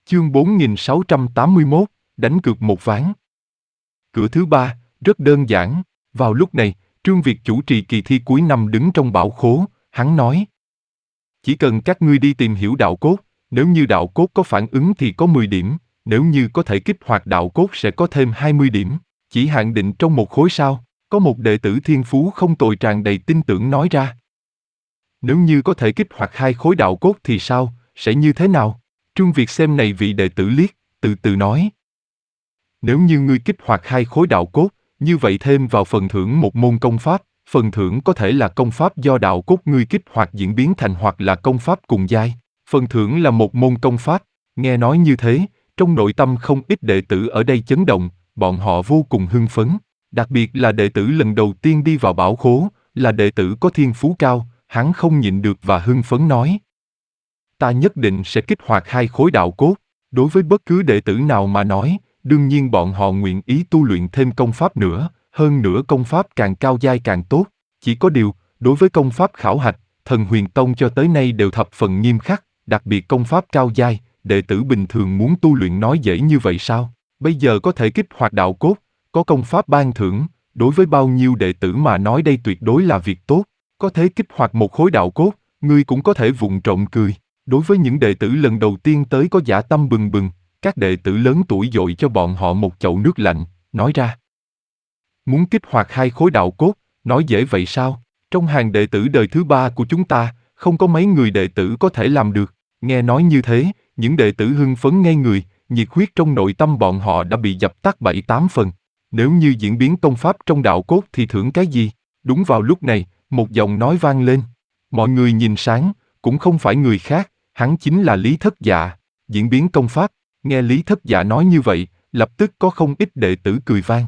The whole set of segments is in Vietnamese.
Chương 4681, đánh cược một ván. Cửa thứ ba, rất đơn giản. Vào lúc này, Trương Việt chủ trì kỳ thi cuối năm đứng trong bảo khố, hắn nói. Chỉ cần các ngươi đi tìm hiểu đạo cốt, nếu như đạo cốt có phản ứng thì có 10 điểm, nếu như có thể kích hoạt đạo cốt sẽ có thêm 20 điểm. Chỉ hạn định trong một khối sao, có một đệ tử thiên phú không tồi tràn đầy tin tưởng nói ra. Nếu như có thể kích hoạt 2 khối đạo cốt thì sao, sẽ như thế nào? Trương Việt xem này vị đệ tử liếc, từ từ nói. Nếu như ngươi kích hoạt 2 khối đạo cốt, như vậy thêm vào phần thưởng một môn công pháp, phần thưởng có thể là công pháp do đạo cốt ngươi kích hoạt diễn biến thành hoặc là công pháp cùng giai. Phần thưởng là một môn công pháp. Nghe nói như thế, trong nội tâm không ít đệ tử ở đây chấn động, bọn họ vô cùng hưng phấn. Đặc biệt là đệ tử lần đầu tiên đi vào bảo khố, là đệ tử có thiên phú cao, hắn không nhịn được và hưng phấn nói. Ta nhất định sẽ kích hoạt 2 khối đạo cốt. Đối với bất cứ đệ tử nào mà nói, đương nhiên bọn họ nguyện ý tu luyện thêm công pháp nữa, hơn nữa công pháp càng cao giai càng tốt. Chỉ có điều, đối với công pháp khảo hạch, Thần Huyền Tông cho tới nay đều thập phần nghiêm khắc, đặc biệt công pháp cao giai, đệ tử bình thường muốn tu luyện nói dễ như vậy sao? Bây giờ có thể kích hoạt đạo cốt, có công pháp ban thưởng, đối với bao nhiêu đệ tử mà nói đây tuyệt đối là việc tốt. Có thể kích hoạt một khối đạo cốt, ngươi cũng có thể vụng trộm cười. Đối với những đệ tử lần đầu tiên tới có dã tâm bừng bừng, các đệ tử lớn tuổi dội cho bọn họ một chậu nước lạnh, nói ra. Muốn kích hoạt 2 khối đạo cốt, nói dễ vậy sao? Trong hàng đệ tử đời thứ 3 của chúng ta, không có mấy người đệ tử có thể làm được. Nghe nói như thế, những đệ tử hưng phấn ngây người, nhiệt huyết trong nội tâm bọn họ đã bị dập tắt 7-8 phần. Nếu như diễn biến công pháp trong đạo cốt thì thưởng cái gì? Đúng vào lúc này, một giọng nói vang lên. Mọi người nhìn sáng, cũng không phải người khác, hắn chính là Lý Thất Dạ. Diễn biến công pháp, nghe Lý Thất Dạ nói như vậy, lập tức có không ít đệ tử cười vang.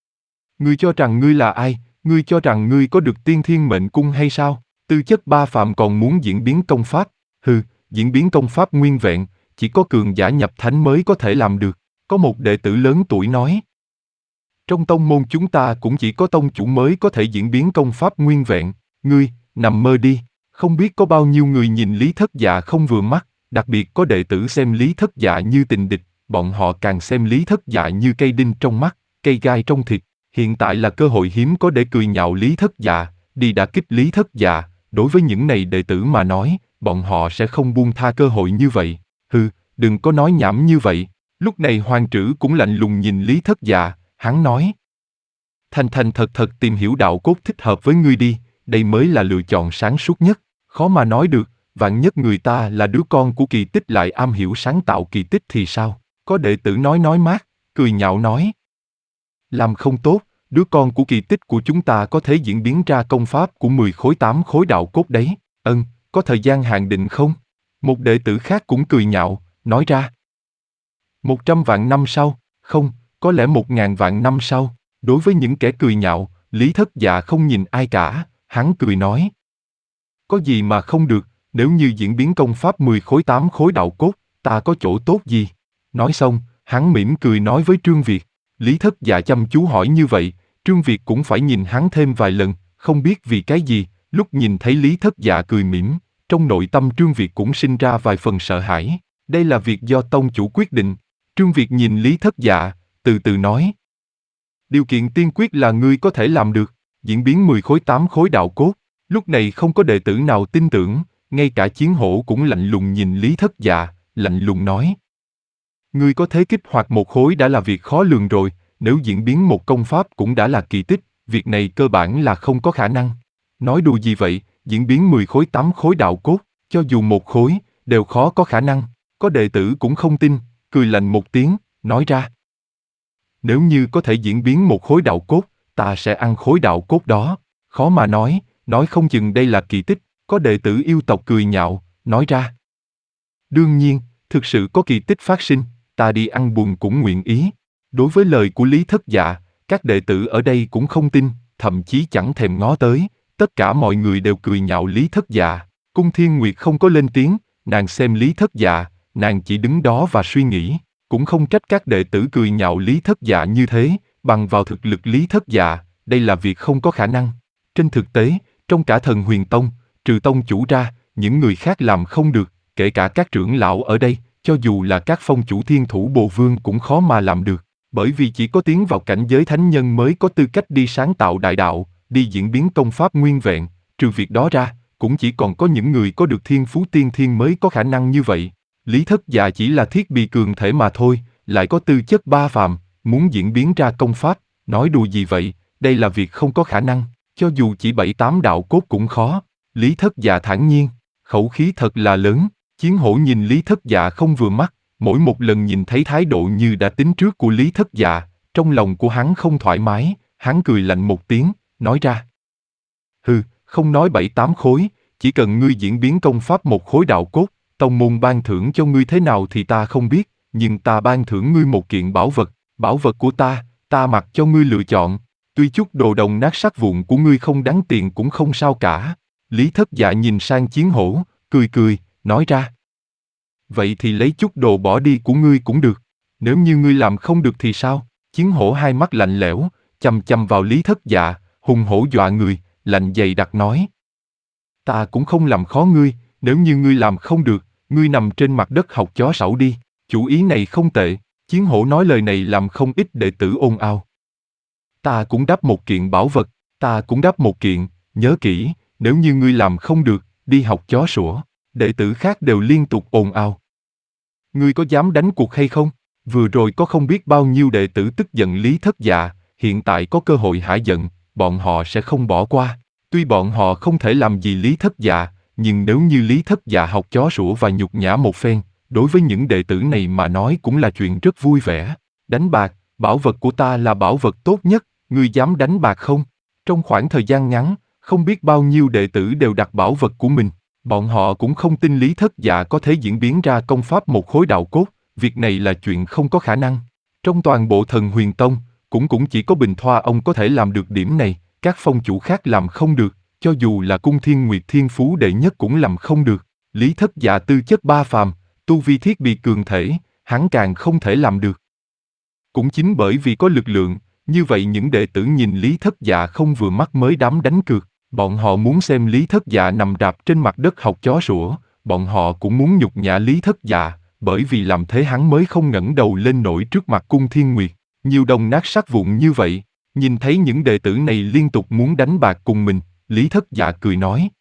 Ngươi cho rằng ngươi là ai? Ngươi cho rằng ngươi có được tiên thiên mệnh cung hay sao? Tư chất ba phàm còn muốn diễn biến công pháp? Hừ, diễn biến công pháp nguyên vẹn, chỉ có cường giả nhập thánh mới có thể làm được. Có một đệ tử lớn tuổi nói. Trong tông môn chúng ta cũng chỉ có tông chủ mới có thể diễn biến công pháp nguyên vẹn. Ngươi, nằm mơ đi. Không biết có bao nhiêu người nhìn Lý Thất Dạ không vừa mắt, đặc biệt có đệ tử xem Lý Thất Dạ như tình địch, bọn họ càng xem Lý Thất Dạ như cây đinh trong mắt, cây gai trong thịt. Hiện tại là cơ hội hiếm có để cười nhạo Lý Thất Dạ, đi đả kích Lý Thất Dạ. Đối với những này đệ tử mà nói, bọn họ sẽ không buông tha cơ hội như vậy. Hừ, đừng có nói nhảm như vậy. Lúc này Hoàng Trữ cũng lạnh lùng nhìn Lý Thất Dạ, hắn nói. Thành thành thật thật tìm hiểu đạo cốt thích hợp với ngươi đi, đây mới là lựa chọn sáng suốt nhất. Khó mà nói được, vạn nhất người ta là đứa con của kỳ tích lại am hiểu sáng tạo kỳ tích thì sao? Có đệ tử nói mát, cười nhạo nói. Làm không tốt, đứa con của kỳ tích của chúng ta có thể diễn biến ra công pháp của 10 khối 8 khối đạo cốt đấy. Có thời gian hạn định không? Một đệ tử khác cũng cười nhạo, nói ra. 100 vạn năm sau, không, có lẽ 1000 vạn năm sau. Đối với những kẻ cười nhạo, Lý Thất Dạ không nhìn ai cả, hắn cười nói. Có gì mà không được, nếu như diễn biến công pháp 10 khối 8 khối đạo cốt, ta có chỗ tốt gì? Nói xong, hắn mỉm cười nói với Trương Việt. Lý Thất Dạ chăm chú hỏi như vậy, Trương Việt cũng phải nhìn hắn thêm vài lần, không biết vì cái gì, lúc nhìn thấy Lý Thất Dạ cười mỉm, trong nội tâm Trương Việt cũng sinh ra vài phần sợ hãi. Đây là việc do tông chủ quyết định. Trương Việt nhìn Lý Thất Dạ, từ từ nói. Điều kiện tiên quyết là ngươi có thể làm được, diễn biến 10 khối 8 khối đạo cốt. Lúc này không có đệ tử nào tin tưởng, ngay cả Chiến Hổ cũng lạnh lùng nhìn Lý Thất Dạ, lạnh lùng nói. Ngươi có thể kích hoạt một khối đã là việc khó lường rồi, nếu diễn biến một công pháp cũng đã là kỳ tích, việc này cơ bản là không có khả năng. Nói đùa gì vậy, diễn biến 10 khối 8 khối đạo cốt, cho dù một khối, đều khó có khả năng. Có đệ tử cũng không tin, cười lạnh một tiếng, nói ra. Nếu như có thể diễn biến một khối đạo cốt, ta sẽ ăn khối đạo cốt đó. Khó mà nói không chừng đây là kỳ tích. Có đệ tử yêu tộc cười nhạo, nói ra. Đương nhiên, thực sự có kỳ tích phát sinh, ta đi ăn buồn cũng nguyện ý. Đối với lời của Lý Thất Dạ, các đệ tử ở đây cũng không tin, thậm chí chẳng thèm ngó tới. Tất cả mọi người đều cười nhạo Lý Thất Dạ. Cung Thiên Nguyệt không có lên tiếng, nàng xem Lý Thất Dạ, nàng chỉ đứng đó và suy nghĩ. Cũng không trách các đệ tử cười nhạo Lý Thất Dạ như thế, bằng vào thực lực Lý Thất Dạ, đây là việc không có khả năng. Trên thực tế, trong cả Thần Huyền Tông, trừ tông chủ ra, những người khác làm không được, kể cả các trưởng lão ở đây, cho dù là các phong chủ thiên thủ bồ vương cũng khó mà làm được, bởi vì chỉ có tiến vào cảnh giới thánh nhân mới có tư cách đi sáng tạo đại đạo, đi diễn biến công pháp nguyên vẹn, trừ việc đó ra, cũng chỉ còn có những người có được thiên phú tiên thiên mới có khả năng như vậy. Lý Thất Dạ chỉ là thiết bị cường thể mà thôi, lại có tư chất ba phàm, muốn diễn biến ra công pháp, nói đùa gì vậy, đây là việc không có khả năng, cho dù chỉ 7-8 đạo cốt cũng khó. Lý Thất Dạ thản nhiên, khẩu khí thật là lớn. Chiến hổ nhìn Lý Thất Dạ không vừa mắt, mỗi một lần nhìn thấy thái độ như đã tính trước của Lý Thất Dạ, trong lòng của hắn không thoải mái, hắn cười lạnh một tiếng, nói ra. Hừ, không nói 7-8 khối, chỉ cần ngươi diễn biến công pháp một khối đạo cốt, tông môn ban thưởng cho ngươi thế nào thì ta không biết, nhưng ta ban thưởng ngươi một kiện bảo vật của ta mặc cho ngươi lựa chọn, tuy chút đồ đồng nát sắt vụn của ngươi không đáng tiền cũng không sao cả. Lý Thất Dạ nhìn sang Chiến hổ, cười, nói ra. Vậy thì lấy chút đồ bỏ đi của ngươi cũng được, nếu như ngươi làm không được thì sao? Chiến hổ hai mắt lạnh lẽo, chằm chằm vào Lý Thất Dạ, hùng hổ dọa người, lạnh dày đặc nói. Ta cũng không làm khó ngươi, nếu như ngươi làm không được, ngươi nằm trên mặt đất học chó sẩu đi, chủ ý này không tệ. Chiến hổ nói lời này làm không ít đệ tử ồn ào. Ta cũng đáp một kiện bảo vật, ta cũng đáp một kiện, nhớ kỹ, nếu như ngươi làm không được, đi học chó sủa. Đệ tử khác đều liên tục ồn ào. Ngươi có dám đánh cuộc hay không? Vừa rồi có không biết bao nhiêu đệ tử tức giận Lý Thất Dạ, hiện tại có cơ hội hả giận, bọn họ sẽ không bỏ qua. Tuy bọn họ không thể làm gì Lý Thất Dạ, nhưng nếu như Lý Thất Dạ học chó sủa và nhục nhã một phen, đối với những đệ tử này mà nói cũng là chuyện rất vui vẻ. Đánh bạc, bảo vật của ta là bảo vật tốt nhất, ngươi dám đánh bạc không? Trong khoảng thời gian ngắn, không biết bao nhiêu đệ tử đều đặt bảo vật của mình. Bọn họ cũng không tin Lý Thất Dạ có thể diễn biến ra công pháp một khối đạo cốt, việc này là chuyện không có khả năng. Trong toàn bộ Thần Huyền Tông, cũng chỉ có Bình Thoa ông có thể làm được điểm này, các phong chủ khác làm không được, cho dù là Cung Thiên Nguyệt thiên phú đệ nhất cũng làm không được. Lý Thất Dạ tư chất ba phàm, tu vi thiết bị cường thể, hắn càng không thể làm được. Cũng chính bởi vì có lực lượng, như vậy những đệ tử nhìn Lý Thất Dạ không vừa mắt mới dám đánh cược. Bọn họ muốn xem Lý Thất Dạ nằm rạp trên mặt đất học chó sủa, bọn họ cũng muốn nhục nhã Lý Thất Dạ, bởi vì làm thế hắn mới không ngẩng đầu lên nổi trước mặt Cung Thiên Nguyệt. Nhiều đồng nát sắt vụn như vậy, nhìn thấy những đệ tử này liên tục muốn đánh bạc cùng mình, Lý Thất Dạ cười nói.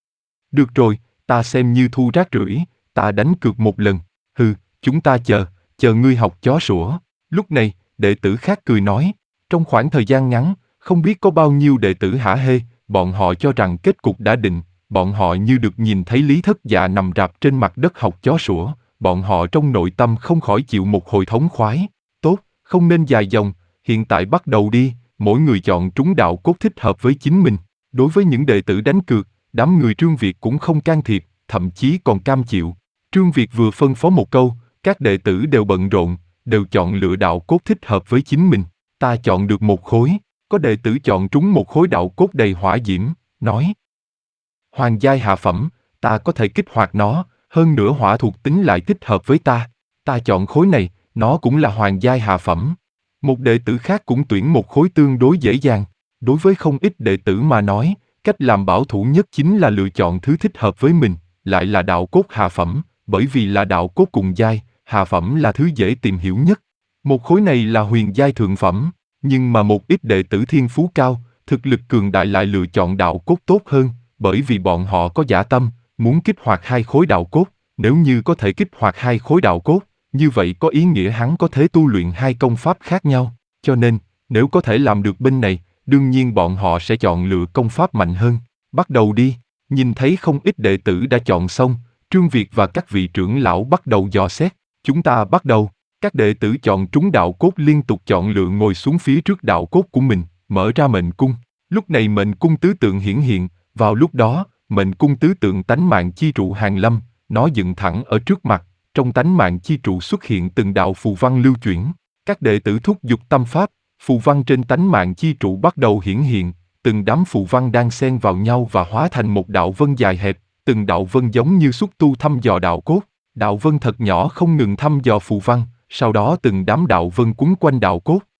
Được rồi, ta xem như thu rác rưởi, ta đánh cược một lần, chúng ta chờ ngươi học chó sủa. Lúc này, đệ tử khác cười nói, trong khoảng thời gian ngắn, không biết có bao nhiêu đệ tử hả hê, bọn họ cho rằng kết cục đã định, bọn họ như được nhìn thấy Lý Thất Dạ nằm rạp trên mặt đất học chó sủa, bọn họ trong nội tâm không khỏi chịu một hồi thống khoái. Tốt, không nên dài dòng, hiện tại bắt đầu đi, mỗi người chọn trúng đạo cốt thích hợp với chính mình. Đối với những đệ tử đánh cược, đám người Trương Việt cũng không can thiệp, thậm chí còn cam chịu. Trương Việt vừa phân phó một câu, các đệ tử đều bận rộn, đều chọn lựa đạo cốt thích hợp với chính mình. Ta chọn được một khối. Có đệ tử chọn trúng một khối đạo cốt đầy hỏa diễm, nói. Hoàng giai hạ phẩm, ta có thể kích hoạt nó, hơn nữa hỏa thuộc tính lại thích hợp với ta. Ta chọn khối này, nó cũng là hoàng giai hạ phẩm. Một đệ tử khác cũng tuyển một khối tương đối dễ dàng. Đối với không ít đệ tử mà nói, cách làm bảo thủ nhất chính là lựa chọn thứ thích hợp với mình, lại là đạo cốt hạ phẩm, bởi vì là đạo cốt cùng giai, hạ phẩm là thứ dễ tìm hiểu nhất. Một khối này là huyền giai thượng phẩm. Nhưng mà một ít đệ tử thiên phú cao, thực lực cường đại lại lựa chọn đạo cốt tốt hơn, bởi vì bọn họ có dã tâm, muốn kích hoạt hai khối đạo cốt. Nếu như có thể kích hoạt hai khối đạo cốt, như vậy có ý nghĩa hắn có thể tu luyện hai công pháp khác nhau. Cho nên, nếu có thể làm được bên này, đương nhiên bọn họ sẽ chọn lựa công pháp mạnh hơn. Bắt đầu đi, nhìn thấy không ít đệ tử đã chọn xong, Trương Việt và các vị trưởng lão bắt đầu dò xét. Chúng ta bắt đầu. Các đệ tử chọn trúng đạo cốt liên tục chọn lựa ngồi xuống phía trước đạo cốt của mình, mở ra mệnh cung. Lúc này mệnh cung tứ tượng hiển hiện, vào lúc đó, mệnh cung tứ tượng tánh mạng chi trụ hàng lâm, nó dựng thẳng ở trước mặt, trong tánh mạng chi trụ xuất hiện từng đạo phù văn lưu chuyển. Các đệ tử thúc giục tâm pháp, phù văn trên tánh mạng chi trụ bắt đầu hiển hiện, từng đám phù văn đang xen vào nhau và hóa thành một đạo vân dài hẹp, từng đạo vân giống như xúc tu thăm dò đạo cốt. Đạo vân thật nhỏ không ngừng thăm dò phù văn. Sau đó từng đám đạo vân quấn quanh đạo cốt,